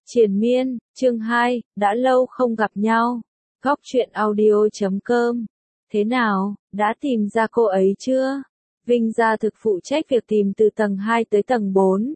Triền miên, chương 2, đã lâu không gặp nhau. Góc truyện audio.com. Thế nào, đã tìm ra cô ấy chưa? Vinh Gia thực phụ trách việc tìm từ tầng 2 tới tầng 4.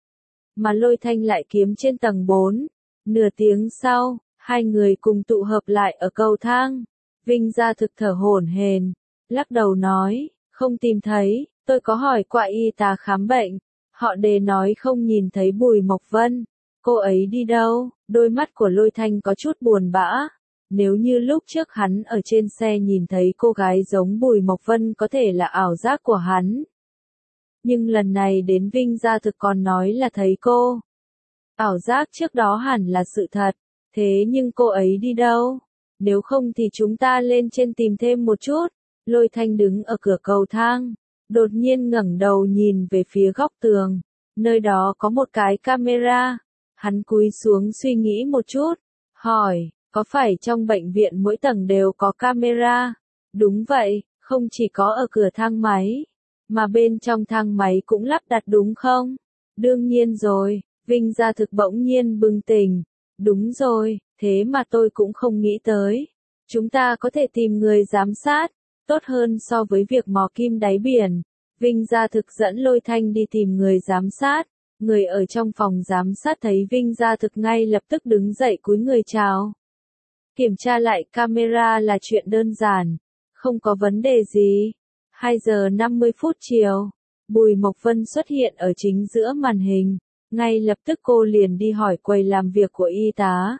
Mà Lôi Thanh lại kiếm trên tầng 4. Nửa tiếng sau, hai người cùng tụ hợp lại ở cầu thang. Vinh Gia thực thở hổn hển, lắc đầu nói, không tìm thấy, tôi có hỏi qua y tá khám bệnh. Họ đều nói không nhìn thấy Bùi Mộc Vân. Cô ấy đi đâu? Đôi mắt của Lôi Thanh có chút buồn bã. Nếu như lúc trước hắn ở trên xe nhìn thấy cô gái giống Bùi Mộc Vân có thể là ảo giác của hắn. Nhưng lần này đến Vinh Gia thực còn nói là thấy cô. Ảo giác trước đó hẳn là sự thật. Thế nhưng cô ấy đi đâu? Nếu không thì chúng ta lên trên tìm thêm một chút. Lôi Thanh đứng ở cửa cầu thang. Đột nhiên ngẩng đầu nhìn về phía góc tường. Nơi đó có một cái camera. Hắn cúi xuống suy nghĩ một chút. Hỏi, có phải trong bệnh viện mỗi tầng đều có camera? Đúng vậy, không chỉ có ở cửa thang máy. Mà bên trong thang máy cũng lắp đặt đúng không? Đương nhiên rồi, Vinh Gia thực bỗng nhiên bừng tỉnh. Đúng rồi, thế mà tôi cũng không nghĩ tới. Chúng ta có thể tìm người giám sát, tốt hơn so với việc mò kim đáy biển. Vinh Gia thực dẫn Lôi Thanh đi tìm người giám sát. Người ở trong phòng giám sát thấy Vinh Gia thực ngay lập tức đứng dậy cúi người chào. Kiểm tra lại camera là chuyện đơn giản, không có vấn đề gì. 2 giờ 50 phút chiều, Bùi Mộc Vân xuất hiện ở chính giữa màn hình. Ngay lập tức cô liền đi hỏi quầy làm việc của y tá.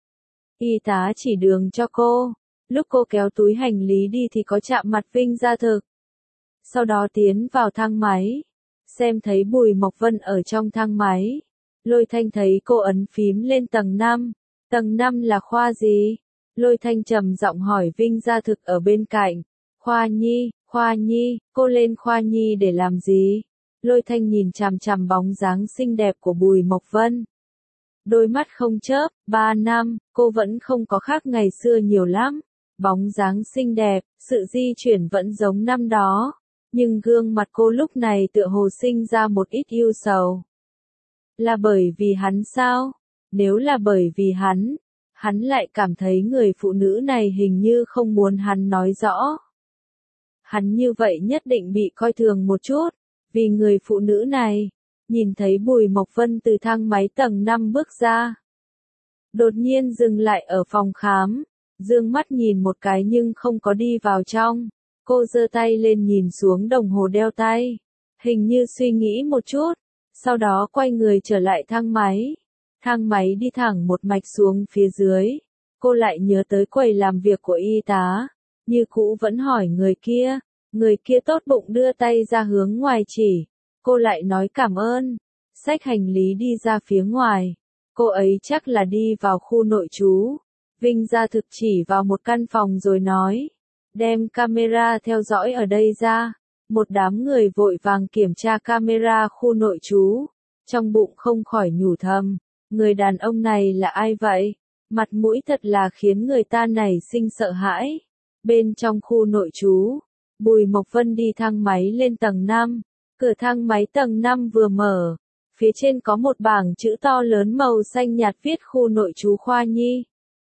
Y tá chỉ đường cho cô. Lúc cô kéo túi hành lý đi thì có chạm mặt Vinh Gia thực. Sau đó tiến vào thang máy. Xem thấy Bùi Mộc Vân ở trong thang máy. Lôi Thanh thấy cô ấn phím lên tầng 5. Tầng 5 là khoa gì? Lôi Thanh trầm giọng hỏi Vinh Gia thực ở bên cạnh. Khoa nhi, cô lên khoa nhi để làm gì? Lôi Thanh nhìn chằm chằm bóng dáng xinh đẹp của Bùi Mộc Vân. Đôi mắt không chớp, 3 năm, cô vẫn không có khác ngày xưa nhiều lắm. Bóng dáng xinh đẹp, sự di chuyển vẫn giống năm đó. Nhưng gương mặt cô lúc này tựa hồ sinh ra một ít ưu sầu. Là bởi vì hắn sao? Nếu là bởi vì hắn lại cảm thấy người phụ nữ này hình như không muốn hắn nói rõ. Hắn như vậy nhất định bị coi thường một chút, vì người phụ nữ này, nhìn thấy Bùi Mộc Vân từ thang máy tầng 5 bước ra. Đột nhiên dừng lại ở phòng khám, dương mắt nhìn một cái nhưng không có đi vào trong. Cô giơ tay lên nhìn xuống đồng hồ đeo tay, hình như suy nghĩ một chút, sau đó quay người trở lại thang máy. Thang máy đi thẳng một mạch xuống phía dưới. Cô lại nhớ tới quầy làm việc của y tá, như cũ vẫn hỏi người kia tốt bụng đưa tay ra hướng ngoài chỉ. Cô lại nói cảm ơn, xách hành lý đi ra phía ngoài. Cô ấy chắc là đi vào khu nội trú. Vinh Gia thực chỉ vào một căn phòng rồi nói. Đem camera theo dõi ở đây ra. Một đám người vội vàng kiểm tra camera khu nội trú. Trong bụng không khỏi nhủ thầm. Người đàn ông này là ai vậy? Mặt mũi thật là khiến người ta nảy sinh sợ hãi. Bên trong khu nội trú, Bùi Mộc Vân đi thang máy lên tầng 5. Cửa thang máy tầng 5 vừa mở. Phía trên có một bảng chữ to lớn màu xanh nhạt viết khu nội trú khoa nhi.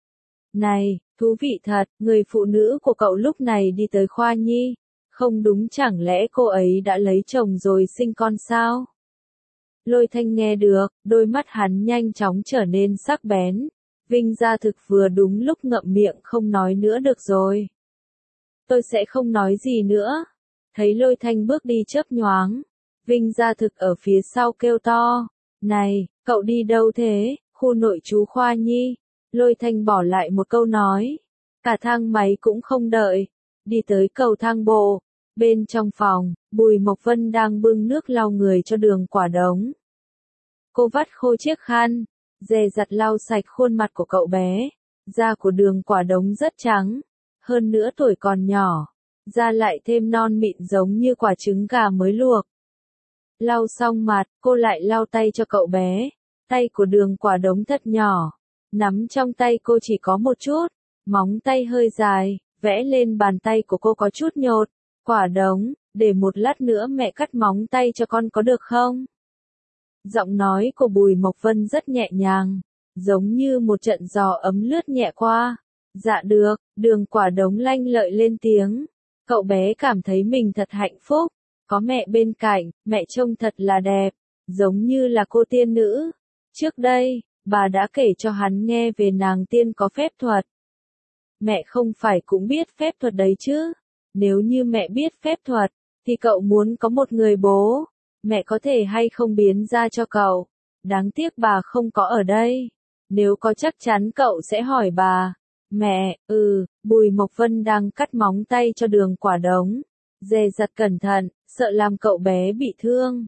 Này, thú vị thật, người phụ nữ của cậu lúc này đi tới khoa nhi. Không đúng, chẳng lẽ cô ấy đã lấy chồng rồi sinh con sao? Lôi Thanh nghe được, đôi mắt hắn nhanh chóng trở nên sắc bén. Vinh Gia thực vừa đúng lúc ngậm miệng không nói nữa được rồi. Tôi sẽ không nói gì nữa. Thấy Lôi Thanh bước đi chớp nhoáng. Vinh Gia thực ở phía sau kêu to. Này, cậu đi đâu thế? Khu nội trú khoa nhi. Lôi Thanh bỏ lại một câu nói. Cả thang máy cũng không đợi. Đi tới cầu thang bộ. Bên trong phòng, Bùi Mộc Vân đang bưng nước lau người cho Đường Quả Đống. Cô vắt khô chiếc khăn, dè dặt lau sạch khuôn mặt của cậu bé. Da của Đường Quả Đống rất trắng. Hơn nữa tuổi còn nhỏ. Da lại thêm non mịn giống như quả trứng gà mới luộc. Lau xong mặt, cô lại lau tay cho cậu bé. Tay của Đường Quả Đống thật nhỏ. Nắm trong tay cô chỉ có một chút. Móng tay hơi dài, vẽ lên bàn tay của cô có chút nhột. Quả Đống, để một lát nữa mẹ cắt móng tay cho con có được không? Giọng nói của Bùi Mộc Vân rất nhẹ nhàng, giống như một trận gió ấm lướt nhẹ qua. Dạ được, Đường Quả Đống lanh lợi lên tiếng. Cậu bé cảm thấy mình thật hạnh phúc, có mẹ bên cạnh, mẹ trông thật là đẹp, giống như là cô tiên nữ. Trước đây, bà đã kể cho hắn nghe về nàng tiên có phép thuật. Mẹ không phải cũng biết phép thuật đấy chứ? Nếu như mẹ biết phép thuật, thì cậu muốn có một người bố, mẹ có thể hay không biến ra cho cậu. Đáng tiếc bà không có ở đây. Nếu có chắc chắn cậu sẽ hỏi bà. Mẹ, Bùi Mộc Vân đang cắt móng tay cho Đường Quả Đống. Dè dặt cẩn thận, sợ làm cậu bé bị thương.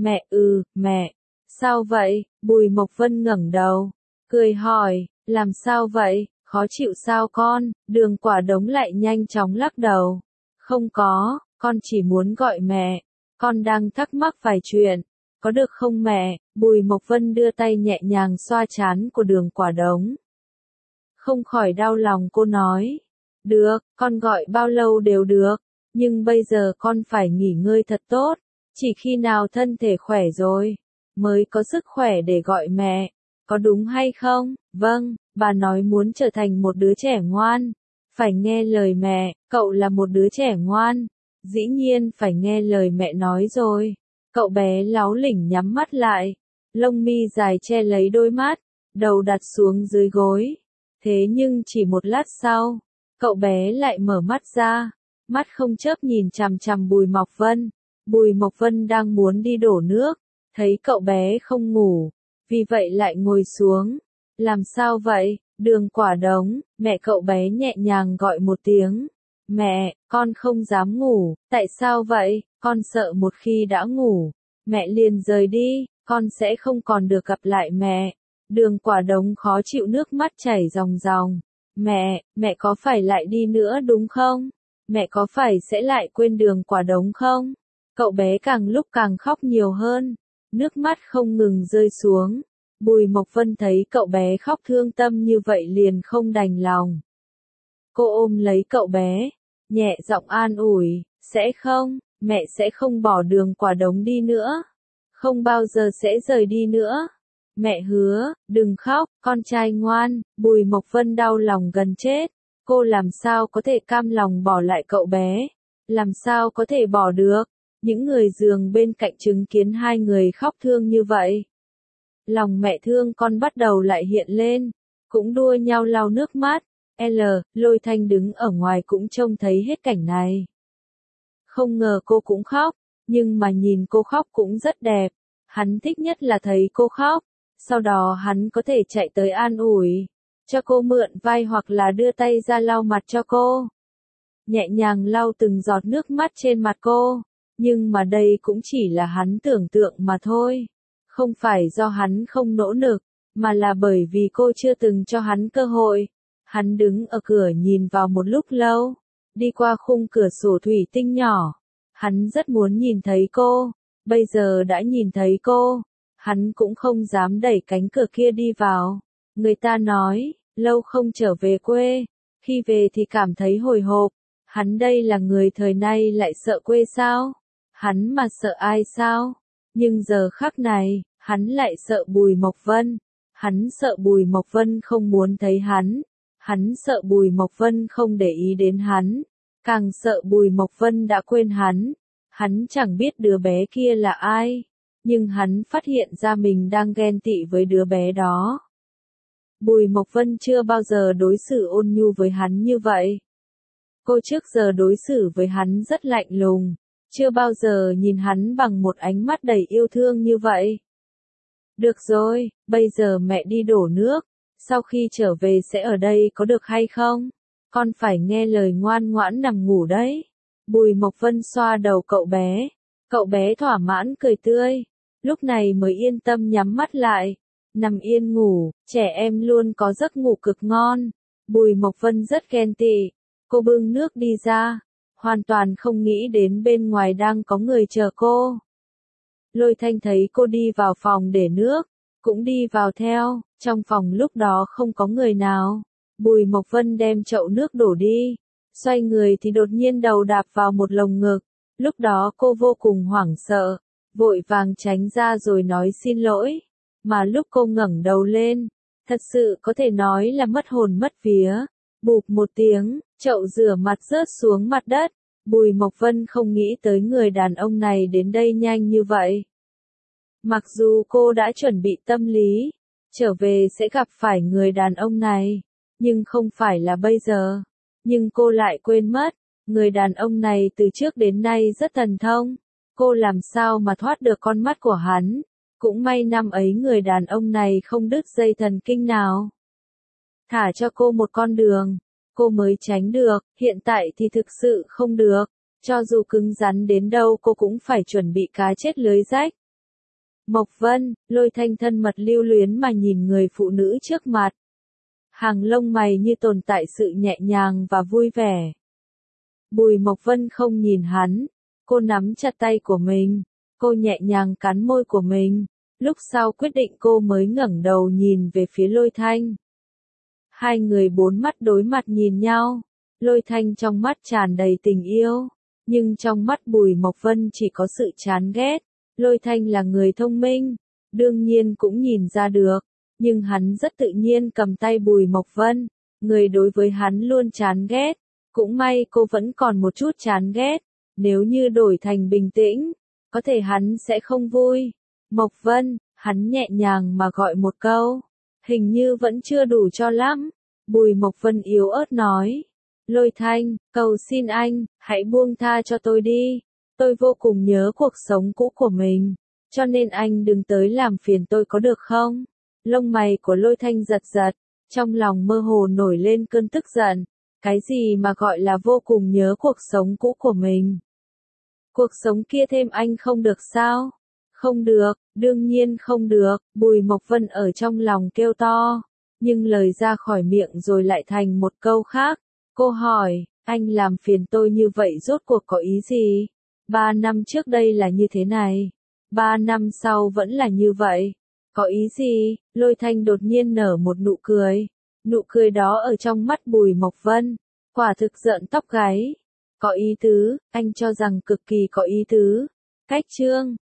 Mẹ. Sao vậy? Bùi Mộc Vân ngẩng đầu, cười hỏi, làm sao vậy? Khó chịu sao con? Đường Quả Đống lại nhanh chóng lắc đầu. Không có, con chỉ muốn gọi mẹ. Con đang thắc mắc vài chuyện. Có được không mẹ? Bùi Mộc Vân đưa tay nhẹ nhàng xoa trán của Đường Quả Đống. Không khỏi đau lòng cô nói. Được, con gọi bao lâu đều được. Nhưng bây giờ con phải nghỉ ngơi thật tốt. Chỉ khi nào thân thể khỏe rồi, mới có sức khỏe để gọi mẹ. Có đúng hay không? Vâng, bà nói muốn trở thành một đứa trẻ ngoan. Phải nghe lời mẹ, cậu là một đứa trẻ ngoan. Dĩ nhiên phải nghe lời mẹ nói rồi. Cậu bé láu lỉnh nhắm mắt lại. Lông mi dài che lấy đôi mắt, đầu đặt xuống dưới gối. Thế nhưng chỉ một lát sau, cậu bé lại mở mắt ra. Mắt không chớp nhìn chằm chằm Bùi Mộc Vân. Bùi Mộc Vân đang muốn đi đổ nước, thấy cậu bé không ngủ, vì vậy lại ngồi xuống. Làm sao vậy? Đường Quả Đống, mẹ cậu bé nhẹ nhàng gọi một tiếng. Mẹ, con không dám ngủ. Tại sao vậy? Con sợ một khi đã ngủ, mẹ liền rời đi, con sẽ không còn được gặp lại mẹ. Đường Quả Đống khó chịu, nước mắt chảy ròng ròng. Mẹ có phải lại đi nữa đúng không? Mẹ có phải sẽ lại quên Đường Quả Đống không? Cậu bé càng lúc càng khóc nhiều hơn, nước mắt không ngừng rơi xuống. Bùi Mộc Vân thấy cậu bé khóc thương tâm như vậy liền không đành lòng. Cô ôm lấy cậu bé, nhẹ giọng an ủi, sẽ không, mẹ sẽ không bỏ Đường Quả Đống đi nữa. Không bao giờ sẽ rời đi nữa. Mẹ hứa, đừng khóc, con trai ngoan. Bùi Mộc Vân đau lòng gần chết. Cô làm sao có thể cam lòng bỏ lại cậu bé? Làm sao có thể bỏ được? Những người giường bên cạnh chứng kiến hai người khóc thương như vậy. Lòng mẹ thương con bắt đầu lại hiện lên, cũng đua nhau lau nước mắt. Lôi Thanh đứng ở ngoài cũng trông thấy hết cảnh này. Không ngờ cô cũng khóc, nhưng mà nhìn cô khóc cũng rất đẹp. Hắn thích nhất là thấy cô khóc, sau đó hắn có thể chạy tới an ủi, cho cô mượn vai hoặc là đưa tay ra lau mặt cho cô. Nhẹ nhàng lau từng giọt nước mắt trên mặt cô. Nhưng mà đây cũng chỉ là hắn tưởng tượng mà thôi. Không phải do hắn không nỗ lực, mà là bởi vì cô chưa từng cho hắn cơ hội. Hắn đứng ở cửa nhìn vào một lúc lâu, đi qua khung cửa sổ thủy tinh nhỏ. Hắn rất muốn nhìn thấy cô, bây giờ đã nhìn thấy cô, hắn cũng không dám đẩy cánh cửa kia đi vào. Người ta nói, lâu không trở về quê, khi về thì cảm thấy hồi hộp. Hắn đây là người thời nay lại sợ quê sao? Hắn mà sợ ai sao? Nhưng giờ khắc này, hắn lại sợ Bùi Mộc Vân. Hắn sợ Bùi Mộc Vân không muốn thấy hắn. Hắn sợ Bùi Mộc Vân không để ý đến hắn. Càng sợ Bùi Mộc Vân đã quên hắn. Hắn chẳng biết đứa bé kia là ai. Nhưng hắn phát hiện ra mình đang ghen tị với đứa bé đó. Bùi Mộc Vân chưa bao giờ đối xử ôn nhu với hắn như vậy. Cô trước giờ đối xử với hắn rất lạnh lùng. Chưa bao giờ nhìn hắn bằng một ánh mắt đầy yêu thương như vậy. Được rồi, bây giờ mẹ đi đổ nước. Sau khi trở về sẽ ở đây có được hay không? Con phải nghe lời ngoan ngoãn nằm ngủ đấy. Bùi Mộc Vân xoa đầu cậu bé. Cậu bé thỏa mãn cười tươi. Lúc này mới yên tâm nhắm mắt lại. Nằm yên ngủ, trẻ em luôn có giấc ngủ cực ngon. Bùi Mộc Vân rất ghen tị. Cô bưng nước đi ra. Hoàn toàn không nghĩ đến bên ngoài đang có người chờ cô. Lôi Thanh thấy cô đi vào phòng để nước, cũng đi vào theo. Trong phòng lúc đó không có người nào. Bùi Mộc Vân đem chậu nước đổ đi. Xoay người thì đột nhiên đầu đạp vào một lồng ngực. Lúc đó cô vô cùng hoảng sợ. Vội vàng tránh ra rồi nói xin lỗi. Mà lúc cô ngẩng đầu lên, Thật sự có thể nói là mất hồn mất vía. Bụp một tiếng, chậu rửa mặt rớt xuống mặt đất. Bùi Mộc Vân không nghĩ tới người đàn ông này đến đây nhanh như vậy. Mặc dù cô đã chuẩn bị tâm lý, trở về sẽ gặp phải người đàn ông này, nhưng không phải là bây giờ. Nhưng cô lại quên mất, người đàn ông này từ trước đến nay rất thần thông. Cô làm sao mà thoát được con mắt của hắn. Cũng may năm ấy người đàn ông này không đứt dây thần kinh nào. Thả cho cô một con đường, cô mới tránh được, hiện tại thì thực sự không được. Cho dù cứng rắn đến đâu cô cũng phải chuẩn bị cá chết lưới rách. Mộc Vân, Lôi Thanh thân mật lưu luyến mà nhìn người phụ nữ trước mặt. Hàng lông mày như tồn tại sự nhẹ nhàng và vui vẻ. Bùi Mộc Vân không nhìn hắn, cô nắm chặt tay của mình, cô nhẹ nhàng cắn môi của mình, lúc sau quyết định cô mới ngẩng đầu nhìn về phía Lôi Thanh. Hai người bốn mắt đối mặt nhìn nhau, Lôi Thanh trong mắt tràn đầy tình yêu, nhưng trong mắt Bùi Mộc Vân chỉ có sự chán ghét. Lôi Thanh là người thông minh, đương nhiên cũng nhìn ra được, nhưng hắn rất tự nhiên cầm tay Bùi Mộc Vân, người đối với hắn luôn chán ghét, cũng may cô vẫn còn một chút chán ghét, nếu như đổi thành bình tĩnh, có thể hắn sẽ không vui. Mộc Vân, hắn nhẹ nhàng mà gọi một câu, hình như vẫn chưa đủ cho lắm. Bùi Mộc Vân yếu ớt nói, Lôi Thanh, cầu xin anh, hãy buông tha cho tôi đi. Tôi vô cùng nhớ cuộc sống cũ của mình, cho nên anh đừng tới làm phiền tôi có được không? Lông mày của Lôi Thanh giật giật, trong lòng mơ hồ nổi lên cơn tức giận. Cái gì mà gọi là vô cùng nhớ cuộc sống cũ của mình? Cuộc sống kia thêm anh không được sao? Không được, đương nhiên không được, Bùi Mộc Vân ở trong lòng kêu to, nhưng lời ra khỏi miệng rồi lại thành một câu khác. Cô hỏi, anh làm phiền tôi như vậy rốt cuộc có ý gì? 3 năm trước đây là như thế này, 3 năm sau vẫn là như vậy. Có ý gì? Lôi Thanh đột nhiên nở một nụ cười. Nụ cười đó ở trong mắt Bùi Mộc Vân, quả thực rợn tóc gáy. Có ý tứ, anh cho rằng cực kỳ có ý tứ. Cách chương